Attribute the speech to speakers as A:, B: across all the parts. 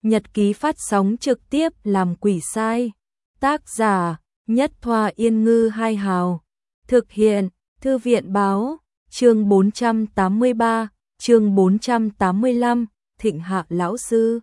A: Nhật ký phát sóng trực tiếp làm quỷ sai. Tác giả Nhất Thoa Yên Ngư Hai Hào. Thực hiện Thư viện Báo. Chương 483, chương 485, Thịnh Hạ lão sư.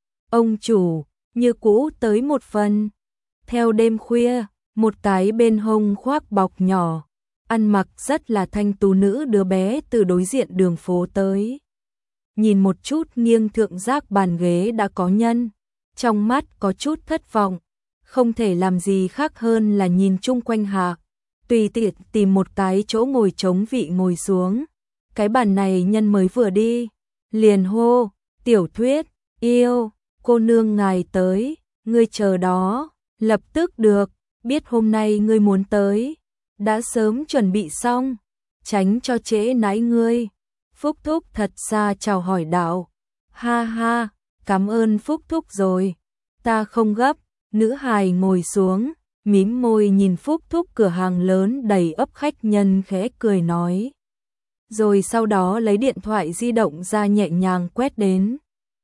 A: Ông chủ, như cũ tới một phần. Theo đêm khuya, một cái bên hông khoác bọc nhỏ, ăn mặc rất là thanh tú nữ đứa bé từ đối diện đường phố tới. Nhìn một chút nghiêng thượng giác bàn ghế đã có nhân, trong mắt có chút thất vọng, không thể làm gì khác hơn là nhìn chung quanh hạ, tùy tiện tìm một cái chỗ ngồi trống vị ngồi xuống. Cái bàn này nhân mới vừa đi, liền hô, Tiểu Thuyết, yêu, cô nương ngài tới, ngươi chờ đó, lập tức được, biết hôm nay ngươi muốn tới, đã sớm chuẩn bị xong, tránh cho trễ nãi ngươi. Phúc Thúc thật xa chào hỏi đạo, ha ha, cảm ơn Phúc Thúc rồi, ta không gấp. Nữ hài ngồi xuống, mím môi nhìn Phúc Thúc cửa hàng lớn đầy ấp khách nhân khẽ cười nói. Rồi sau đó lấy điện thoại di động ra nhẹ nhàng quét đến.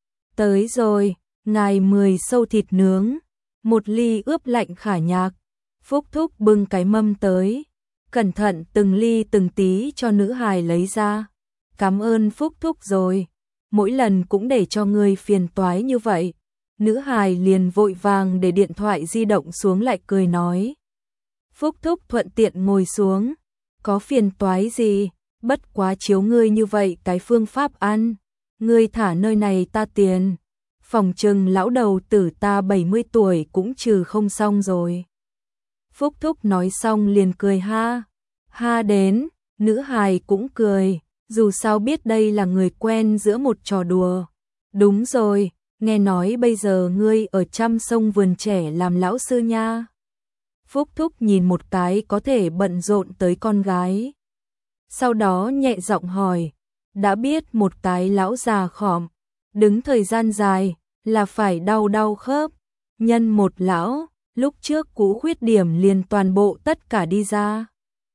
A: Tới rồi, ngài 10 sâu thịt nướng, một ly ướp lạnh khả nhạc. Phúc Thúc bưng cái mâm tới, cẩn thận từng ly từng tí cho nữ hài lấy ra. Cảm ơn Phúc Thúc rồi, mỗi lần cũng để cho ngươi phiền toái như vậy. Nữ hài liền vội vàng để điện thoại di động xuống lại cười nói. Phúc Thúc thuận tiện ngồi xuống, có phiền toái gì, bất quá chiếu ngươi như vậy cái phương pháp ăn, ngươi thả nơi này ta tiền, phòng trừng lão đầu tử ta 70 tuổi cũng trừ không xong rồi. Phúc Thúc nói xong liền cười ha, ha đến, nữ hài cũng cười, dù sao biết đây là người quen giữa một trò đùa. Đúng rồi, nghe nói bây giờ ngươi ở Trăm Sông Vườn Trẻ làm lão sư nha. Phúc Thúc nhìn một cái có thể bận rộn tới con gái. Sau đó nhẹ giọng hỏi, đã biết một cái lão già khòm, đứng thời gian dài, là phải đau khớp. Nhân một lão, lúc trước cũ khuyết điểm liền toàn bộ tất cả đi ra.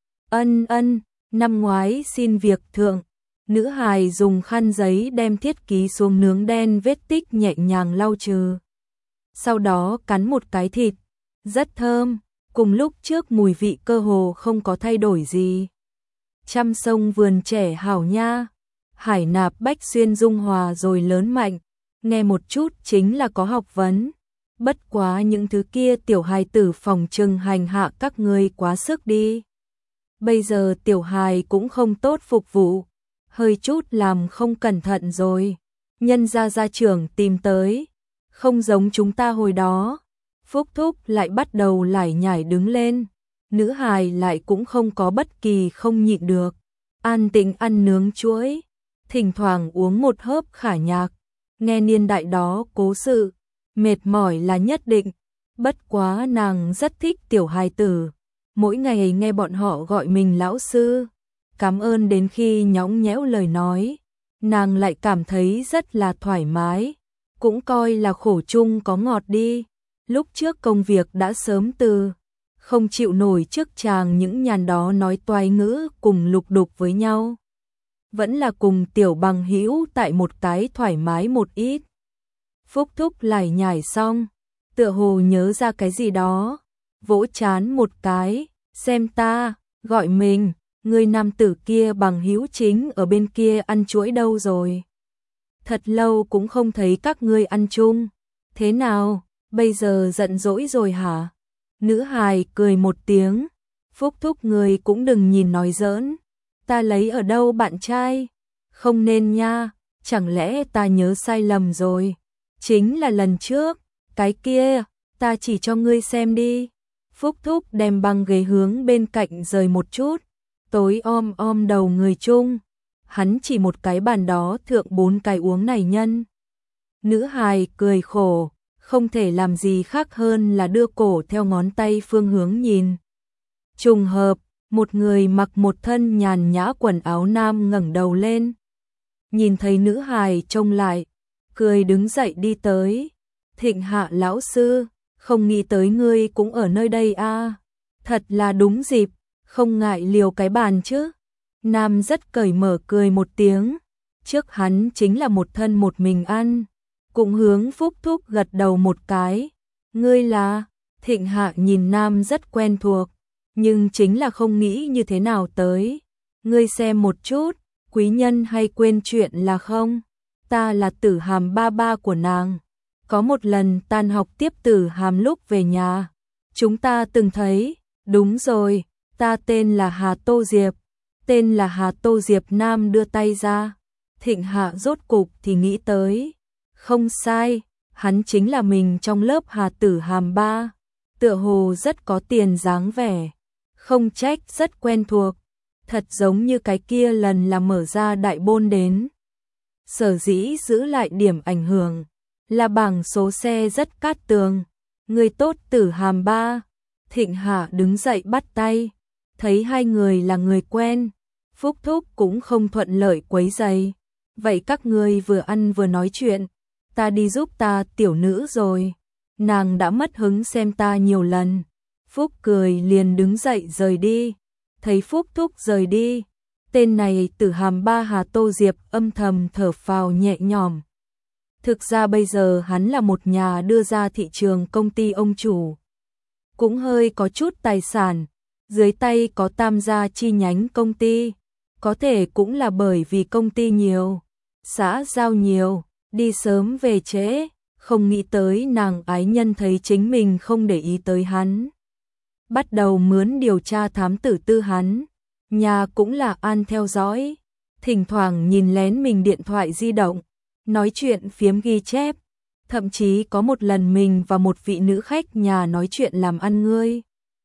A: Ân, năm ngoái xin việc thượng. Nữ hài dùng khăn giấy đem thiết ký xuống nướng đen vết tích nhẹ nhàng lau trừ. Sau đó cắn một cái thịt, rất thơm, cùng lúc trước mùi vị cơ hồ không có thay đổi gì. Trăm Sông Vườn Trẻ hảo nha, hải nạp bách xuyên dung hòa rồi lớn mạnh, nghe một chút chính là có học vấn. Bất quá những thứ kia tiểu hài tử phòng trừng hành hạ các ngươi quá sức đi. Bây giờ tiểu hài cũng không tốt phục vụ, hơi chút làm không cẩn thận rồi. Nhân gia gia trưởng tìm tới, không giống chúng ta hồi đó. Phúc Thúc lại bắt đầu lải nhải đứng lên. Nữ hài lại cũng không có bất kỳ không nhịn được. An tĩnh ăn nướng chuối, thỉnh thoảng uống một hớp khả nhạc. Nghe niên đại đó cố sự, mệt mỏi là nhất định. Bất quá nàng rất thích tiểu hài tử. Mỗi ngày nghe bọn họ gọi mình lão sư, cảm ơn đến khi nhõng nhẽo lời nói, nàng lại cảm thấy rất là thoải mái, cũng coi là khổ chung có ngọt đi. Lúc trước công việc đã sớm từ, không chịu nổi trước chàng những nhàn đó nói toái ngữ cùng lục đục với nhau. Vẫn là cùng tiểu bằng hữu tại một cái thoải mái một ít. Phúc Thúc lải nhải xong, tựa hồ nhớ ra cái gì đó, vỗ chán một cái, xem ta, gọi mình. Người nam tử kia bằng hữu chính ở bên kia ăn chuỗi đâu rồi? Thật lâu cũng không thấy các ngươi ăn chung. Thế nào, bây giờ giận dỗi rồi hả? Nữ hài cười một tiếng. Phúc Thúc người cũng đừng nhìn nói giỡn. Ta lấy ở đâu bạn trai? Không nên nha, chẳng lẽ ta nhớ sai lầm rồi? Chính là lần trước, cái kia, ta chỉ cho ngươi xem đi. Phúc Thúc đem băng ghế hướng bên cạnh rời một chút. Tối om đầu người chung, hắn chỉ một cái bàn đó thượng 4 cái uống này nhân. Nữ hài cười khổ, không thể làm gì khác hơn là đưa cổ theo ngón tay phương hướng nhìn. Trùng hợp, một người mặc một thân nhàn nhã quần áo nam ngẩng đầu lên. Nhìn thấy nữ hài trông lại, cười đứng dậy đi tới. Thịnh Hạ lão sư, không nghĩ tới ngươi cũng ở nơi đây a, thật là đúng dịp. Không ngại liều cái bàn chứ. Nam rất cởi mở cười một tiếng. Trước hắn chính là một thân một mình ăn. cũng hướng Phúc Thúc gật đầu một cái. Ngươi là? Thịnh Hạ nhìn nam rất quen thuộc, nhưng chính là không nghĩ như thế nào tới. Ngươi xem một chút, quý nhân hay quên chuyện là không? Ta là Tử Hàm ba ba của nàng. Có một lần tan học tiếp Tử Hàm lúc về nhà, chúng ta từng thấy. Đúng rồi, ta tên là Hà Tô Diệp. Tên là Hà Tô Diệp. Nam đưa tay ra. Thịnh Hạ rốt cục thì nghĩ tới. Không sai, hắn chính là mình trong lớp Hà Tử Hàm ba. Tựa hồ rất có tiền dáng vẻ. Không trách, rất quen thuộc. Thật giống như cái kia lần là mở ra đại bôn đến. Sở dĩ giữ lại điểm ảnh hưởng là bảng số xe rất cát tường. Người tốt Tử Hàm ba. Thịnh Hạ đứng dậy bắt tay. Thấy hai người là người quen, Phúc Thúc cũng không thuận lợi quấy rầy. Vậy các ngươi vừa ăn vừa nói chuyện, ta đi giúp ta tiểu nữ rồi. Nàng đã mất hứng xem ta nhiều lần. Phúc cười liền đứng dậy rời đi. Thấy Phúc Thúc rời đi, tên này Tử Hàm ba Hà Tô Diệp âm thầm thở phào nhẹ nhõm. Thực ra bây giờ hắn là một nhà đưa ra thị trường công ty ông chủ, cũng hơi có chút tài sản, dưới tay có tam gia chi nhánh công ty, có thể cũng là bởi vì công ty nhiều, xã giao nhiều, đi sớm về trễ, không nghĩ tới nàng ái nhân thấy chính mình không để ý tới hắn. Bắt đầu mướn điều tra thám tử tư hắn, nhà cũng là an theo dõi, thỉnh thoảng nhìn lén mình điện thoại di động, nói chuyện phiếm ghi chép, thậm chí có một lần mình và một vị nữ khách nhà nói chuyện làm ăn ngươi.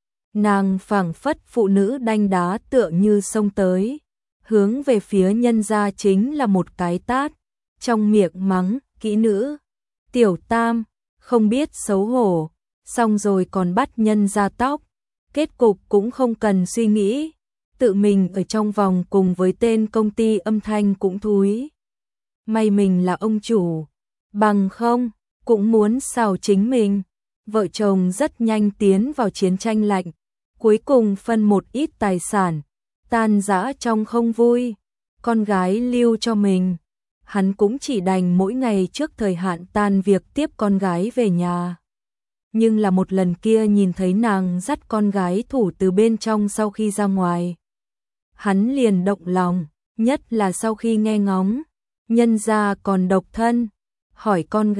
A: Nàng phảng phất phụ nữ đanh đá tựa như xông tới, hướng về phía nhân gia chính là một cái tát, trong miệng mắng, kỹ nữ, tiểu tam, không biết xấu hổ, xong rồi còn bắt nhân gia tóc, kết cục cũng không cần suy nghĩ, tự mình ở trong vòng cùng với tên công ty âm thanh cũng thúi. May mình là ông chủ, bằng không, cũng muốn xào chính mình. Vợ chồng rất nhanh tiến vào chiến tranh lạnh, cuối cùng phân một ít tài sản, tan rã trong không vui, con gái lưu cho mình. Hắn cũng chỉ đành mỗi ngày trước thời hạn tan việc tiếp con gái về nhà. Nhưng là một lần kia nhìn thấy nàng dắt con gái thủ từ bên trong sau khi ra ngoài. Hắn liền động lòng, nhất là sau khi nghe ngóng, nhân gia còn độc thân, hỏi con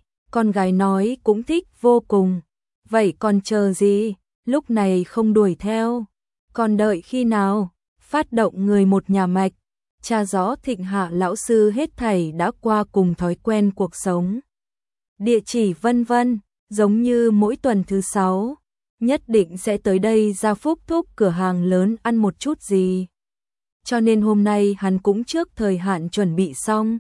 A: gái nói cũng thích vô cùng. Vậy còn chờ gì, lúc này không đuổi theo, còn đợi khi nào, phát động người một nhà mạch, tra rõ Thịnh Hạ lão sư hết thảy đã qua cùng thói quen cuộc sống. Địa chỉ vân vân, giống như mỗi tuần thứ 6, nhất định sẽ tới đây ra Phúc Thúc cửa hàng lớn ăn một chút gì. Cho nên hôm nay hắn cũng trước thời hạn chuẩn bị xong.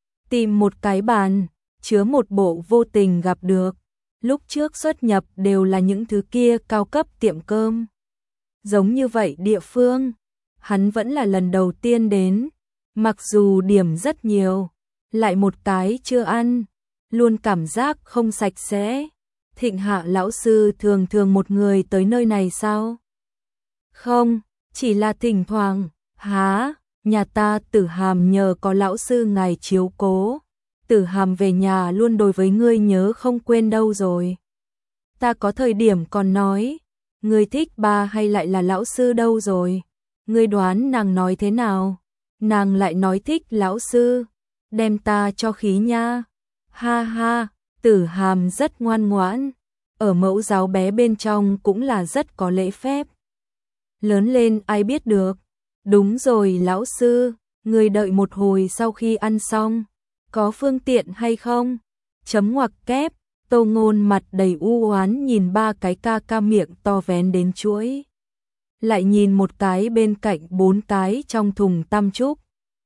A: Tìm một cái bàn, chứa một bộ vô tình gặp được. Lúc trước xuất nhập đều là những thứ kia cao cấp tiệm cơm. Giống như vậy địa phương, hắn vẫn là lần đầu tiên đến. Mặc dù điểm rất nhiều, lại một cái chưa ăn, luôn cảm giác không sạch sẽ. Thịnh Hạ lão sư thường thường một người tới nơi này sao? Không, chỉ là thỉnh thoảng. Hả, nhà ta Tử Hàm nhờ có lão sư ngài chiếu cố. Tử Hàm về nhà luôn đối với ngươi nhớ không quên đâu rồi. Ta có thời điểm còn nói, ngươi thích ba hay lại là lão sư đâu rồi. Ngươi đoán nàng nói thế nào? Nàng lại nói thích lão sư, đem ta cho khí nha. Ha ha, Tử Hàm rất ngoan ngoãn, ở mẫu giáo bé bên trong cũng là rất có lễ phép. Lớn lên ai biết được. Đúng rồi lão sư, người đợi một hồi sau khi ăn xong, có phương tiện hay không? Chấm ngoặc kép, Tô Ngôn mặt đầy u oán nhìn ba cái ca ca miệng to vén đến chuỗi. Lại nhìn một cái bên cạnh 4 cái trong thùng tam trúc.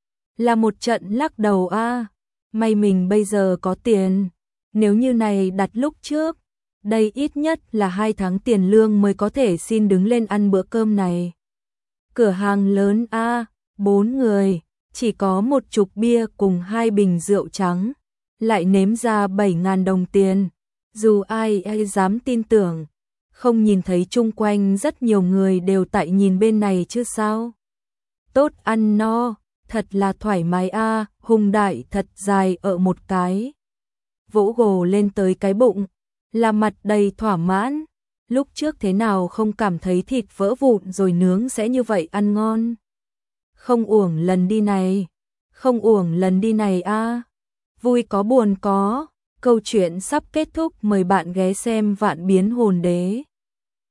A: Là một trận lắc đầu a. May mình bây giờ có tiền, nếu như này đặt lúc trước, đây ít nhất là 2 tháng tiền lương mới có thể xin đứng lên ăn bữa cơm này. Cửa hàng lớn a, 4 người, chỉ có một chục bia cùng 2 bình rượu trắng, lại nếm ra 7.000 đồng tiền. Dù ai dám tin tưởng, không nhìn thấy chung quanh rất nhiều người đều tại nhìn bên này chứ sao. Tốt ăn no, thật là thoải mái a, Hùng Đại thật dài ở một cái. vỗ gồ lên tới cái bụng, là mặt đầy thỏa mãn. Lúc trước thế nào không cảm thấy thịt vỡ vụn rồi nướng sẽ như vậy ăn ngon. Không uổng lần đi này, không uổng lần đi này a. Vui có buồn có, câu chuyện sắp kết thúc, mời bạn ghé xem Vạn Biến Hồn Đế.